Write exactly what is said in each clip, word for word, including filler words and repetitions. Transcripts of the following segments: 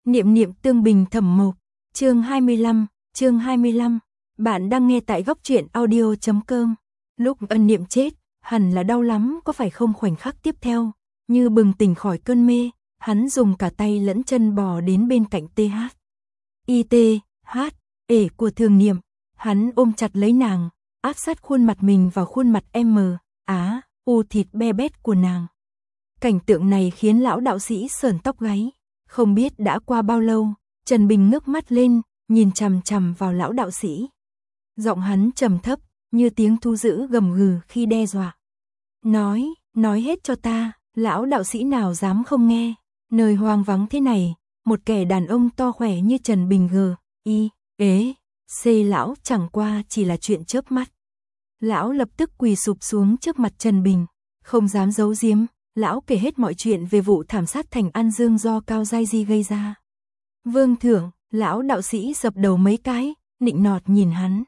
Niệm niệm tương bình thẩm mộc. Chương hai mươi lăm, chương hai mươi lăm. Bạn đang nghe tại góc truyện audio chấm com. Lúc Ân Niệm chết, hẳn là đau lắm có phải không? Khoảnh khắc tiếp theo, như bừng tỉnh khỏi cơn mê, hắn dùng cả tay lẫn chân bò đến bên cạnh tê hát. I T, H, ể của Thường Niệm, hắn ôm chặt lấy nàng, áp sát khuôn mặt mình vào khuôn mặt M, Á, U thịt be bét của nàng. Cảnh tượng này khiến lão đạo sĩ sởn tóc gáy. Không biết đã qua bao lâu, Trần Bình ngước mắt lên, nhìn chằm chằm vào lão đạo sĩ. Giọng hắn trầm thấp, như tiếng thú dữ gầm gừ khi đe dọa. Nói, nói hết cho ta. Lão đạo sĩ nào dám không nghe. Nơi hoang vắng thế này, một kẻ đàn ông to khỏe như Trần Bình gờ, y, ế, c lão chẳng qua chỉ là chuyện chớp mắt. Lão lập tức quỳ sụp xuống trước mặt Trần Bình, không dám giấu giếm. Lão kể hết mọi chuyện về vụ thảm sát thành An Dương do Cao Giai Di gây ra. Vương thượng, lão đạo sĩ dập đầu mấy cái, nịnh nọt nhìn hắn.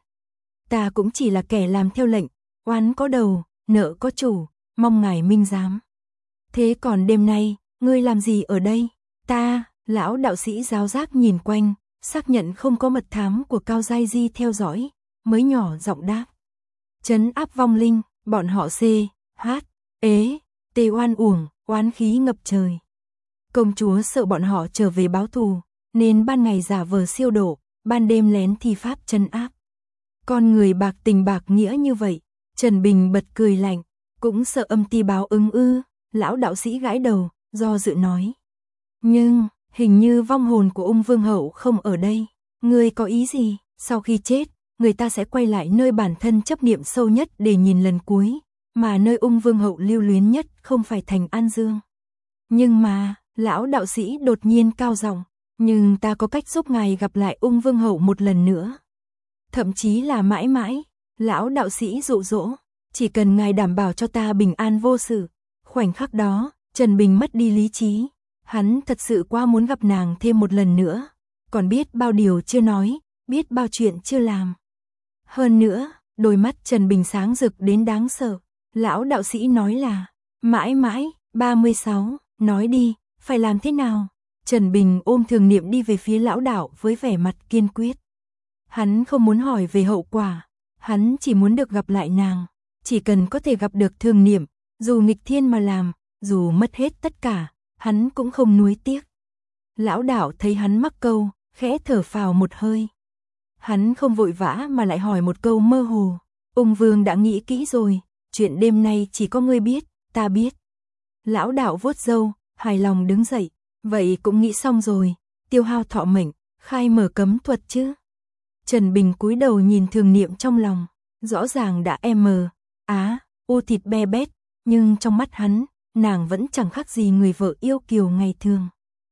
Ta cũng chỉ là kẻ làm theo lệnh, oán có đầu, nợ có chủ, mong ngài minh giám. Thế còn đêm nay, ngươi làm gì ở đây? Ta, lão đạo sĩ giáo giác nhìn quanh, xác nhận không có mật thám của Cao Giai Di theo dõi, mới nhỏ giọng đáp. Trấn áp vong linh, bọn họ C, H, ế. Tê oan uổng, oán khí ngập trời. Công chúa sợ bọn họ trở về báo thù, nên ban ngày giả vờ siêu độ, ban đêm lén thi pháp trấn áp. Con người bạc tình bạc nghĩa như vậy, Trần Bình bật cười lạnh, cũng sợ âm ti báo ứng ư? Lão đạo sĩ gãi đầu, do dự nói. Nhưng, hình như vong hồn của Ung Vương Hậu không ở đây. Ngươi có ý gì? Sau khi chết, người ta sẽ quay lại nơi bản thân chấp niệm sâu nhất để nhìn lần cuối. Mà nơi Ung Vương Hậu lưu luyến nhất không phải thành An Dương. Nhưng mà, lão đạo sĩ đột nhiên cao giọng, nhưng ta có cách giúp ngài gặp lại Ung Vương Hậu một lần nữa. Thậm chí là mãi mãi, lão đạo sĩ dụ dỗ, chỉ cần ngài đảm bảo cho ta bình an vô sự. Khoảnh khắc đó, Trần Bình mất đi lý trí, hắn thật sự quá muốn gặp nàng thêm một lần nữa, còn biết bao điều chưa nói, biết bao chuyện chưa làm. Hơn nữa, đôi mắt Trần Bình sáng rực đến đáng sợ. Lão đạo sĩ nói là, mãi mãi, ba mươi sáu, nói đi, phải làm thế nào? Trần Bình ôm Thường Niệm đi về phía lão đạo với vẻ mặt kiên quyết. Hắn không muốn hỏi về hậu quả, hắn chỉ muốn được gặp lại nàng, chỉ cần có thể gặp được Thường Niệm, dù nghịch thiên mà làm, dù mất hết tất cả, hắn cũng không nuối tiếc. Lão đạo thấy hắn mắc câu, khẽ thở phào một hơi. Hắn không vội vã mà lại hỏi một câu mơ hồ, Ung Vương đã nghĩ kỹ rồi. Chuyện đêm nay chỉ có ngươi biết, ta biết. Lão đạo vuốt râu, hài lòng đứng dậy. Vậy cũng nghĩ xong rồi, tiêu hao thọ mệnh, khai mở cấm thuật chứ. Trần Bình cúi đầu nhìn Thường Niệm trong lòng. Rõ ràng đã M, Á, U thịt be bét, nhưng trong mắt hắn, nàng vẫn chẳng khác gì người vợ yêu kiều ngày thường.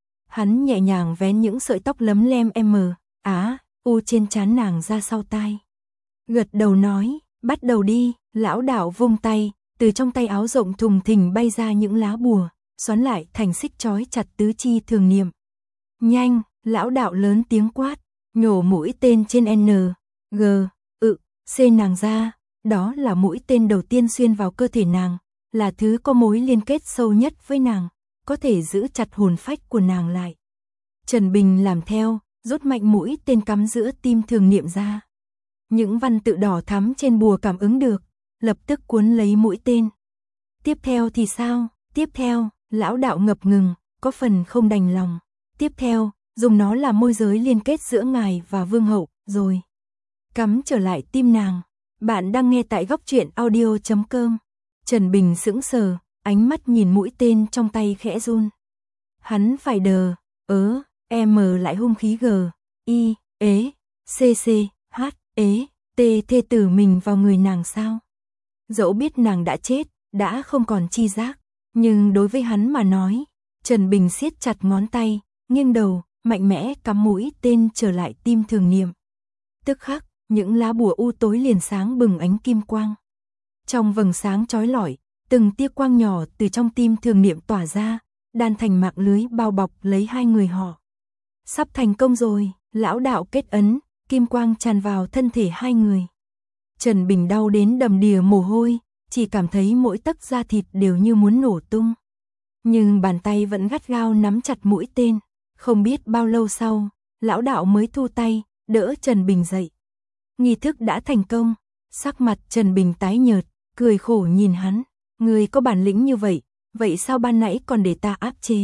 Hắn nhẹ nhàng vén những sợi tóc lấm lem M, Á, U trên trán nàng ra sau tai. Gật đầu nói, bắt đầu đi. Lão đạo vung tay, từ trong tay áo rộng thùng thình bay ra những lá bùa, xoắn lại thành xích trói chặt tứ chi Thường Niệm. Nhanh, lão đạo lớn tiếng quát, nhổ mũi tên trên N, G, ự, C nàng ra, đó là mũi tên đầu tiên xuyên vào cơ thể nàng, là thứ có mối liên kết sâu nhất với nàng, có thể giữ chặt hồn phách của nàng lại. Trần Bình làm theo, rút mạnh mũi tên cắm giữa tim Thường Niệm ra. Những văn tự đỏ thắm trên bùa cảm ứng được, lập tức cuốn lấy mũi tên. Tiếp theo thì sao? Tiếp theo, lão đạo ngập ngừng, có phần không đành lòng. Tiếp theo, dùng nó làm môi giới liên kết giữa ngài và Vương Hậu, rồi cắm trở lại tim nàng. Bạn đang nghe tại góc truyện audio chấm com. Trần Bình sững sờ, ánh mắt nhìn mũi tên trong tay khẽ run. Hắn phải đờ, ớ, M lại hung khí G, I, ế, C C, H, ế, T thê tử mình vào người nàng sao? Dẫu biết nàng đã chết, đã không còn chi giác, nhưng đối với hắn mà nói, Trần Bình siết chặt ngón tay, nghiêng đầu, mạnh mẽ cắm mũi tên trở lại tim Thường Niệm. Tức khắc, những lá bùa u tối liền sáng bừng ánh kim quang. Trong vầng sáng chói lọi, từng tia quang nhỏ từ trong tim Thường Niệm tỏa ra, đan thành mạng lưới bao bọc lấy hai người họ. Sắp thành công rồi, lão đạo kết ấn, kim quang tràn vào thân thể hai người. Trần Bình đau đến đầm đìa mồ hôi, chỉ cảm thấy mỗi tấc da thịt đều như muốn nổ tung. Nhưng bàn tay vẫn gắt gao nắm chặt mũi tên, Không biết bao lâu sau, lão đạo mới thu tay, đỡ Trần Bình dậy. Nghi thức đã thành công, sắc mặt Trần Bình tái nhợt, cười khổ nhìn hắn, người có bản lĩnh như vậy, vậy sao ban nãy còn để ta áp chế?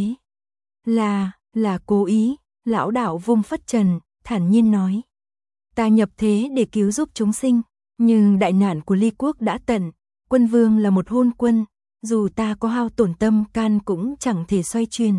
Là, là cố ý, lão đạo vung phất trần, thản nhiên nói. Ta nhập thế để cứu giúp chúng sinh, nhưng đại nạn của Ly quốc đã tận, quân vương là một hôn quân, dù ta có hao tổn tâm can cũng chẳng thể xoay chuyển.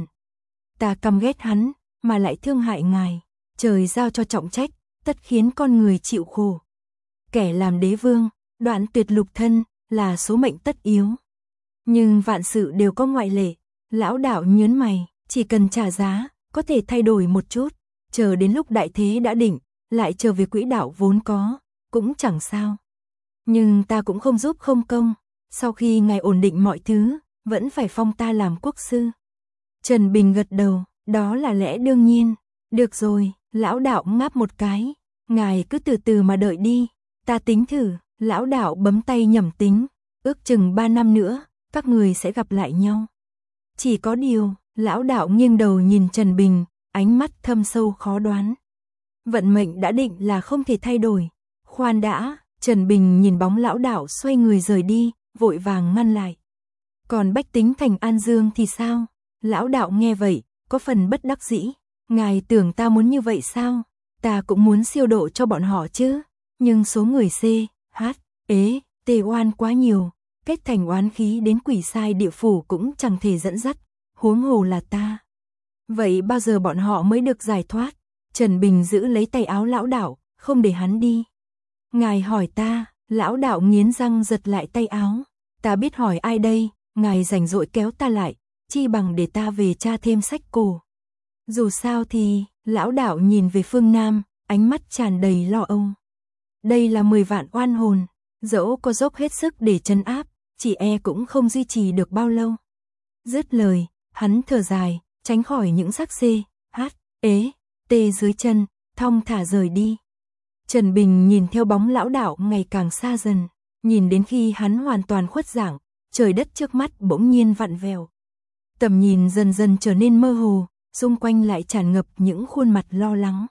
Ta căm ghét hắn, mà lại thương hại ngài, trời giao cho trọng trách, tất khiến con người chịu khổ. Kẻ làm đế vương, đoạn tuyệt lục thân, là số mệnh tất yếu. Nhưng vạn sự đều có ngoại lệ, lão đạo nhớn mày, chỉ cần trả giá, có thể thay đổi một chút, chờ đến lúc đại thế đã định, lại trở về quỹ đạo vốn có, cũng chẳng sao. Nhưng ta cũng không giúp không công, sau khi ngài ổn định mọi thứ, vẫn phải phong ta làm quốc sư. Trần Bình gật đầu, đó là lẽ đương nhiên. Được rồi, lão đạo ngáp một cái, ngài cứ từ từ mà đợi đi, ta tính thử. Lão đạo bấm tay nhẩm tính, ước chừng ba năm nữa, các người sẽ gặp lại nhau. Chỉ có điều, lão đạo nghiêng đầu nhìn Trần Bình, ánh mắt thâm sâu khó đoán. Vận mệnh đã định là không thể thay đổi. Khoan đã, Trần Bình nhìn bóng lão đạo xoay người rời đi, vội vàng ngăn lại. Còn bách tính thành An Dương thì sao? Lão đạo nghe vậy, có phần bất đắc dĩ. Ngài tưởng ta muốn như vậy sao? Ta cũng muốn siêu độ cho bọn họ chứ. Nhưng số người C, H, ế, tê oan quá nhiều, kết thành oán khí đến quỷ sai địa phủ cũng chẳng thể dẫn dắt, huống hồ là ta. Vậy bao giờ bọn họ mới được giải thoát? Trần Bình giữ lấy tay áo lão đạo, không để hắn đi. Ngài hỏi ta, lão đạo nghiến răng giật lại tay áo. Ta biết hỏi ai đây, ngài rảnh rỗi kéo ta lại, chi bằng để ta về tra thêm sách cổ. Dù sao thì, lão đạo nhìn về phương Nam, ánh mắt tràn đầy lo âu. Đây là mười vạn oan hồn, dẫu có dốc hết sức để trấn áp, chỉ e cũng không duy trì được bao lâu. Dứt lời, hắn thở dài, tránh khỏi những xác C, H, ế, tê dưới chân, thong thả rời đi. Trần Bình nhìn theo bóng lão đạo ngày càng xa dần, nhìn đến khi hắn hoàn toàn khuất dạng, trời đất trước mắt bỗng nhiên vặn vẹo. Tầm nhìn dần dần trở nên mơ hồ, xung quanh lại tràn ngập những khuôn mặt lo lắng.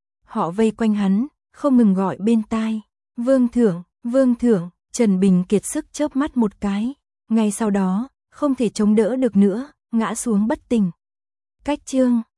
Họ vây quanh hắn, không ngừng gọi bên tai. Vương thượng, vương thượng, Trần Bình kiệt sức chớp mắt một cái. Ngay sau đó, không thể chống đỡ được nữa, ngã xuống bất tỉnh. Cách chương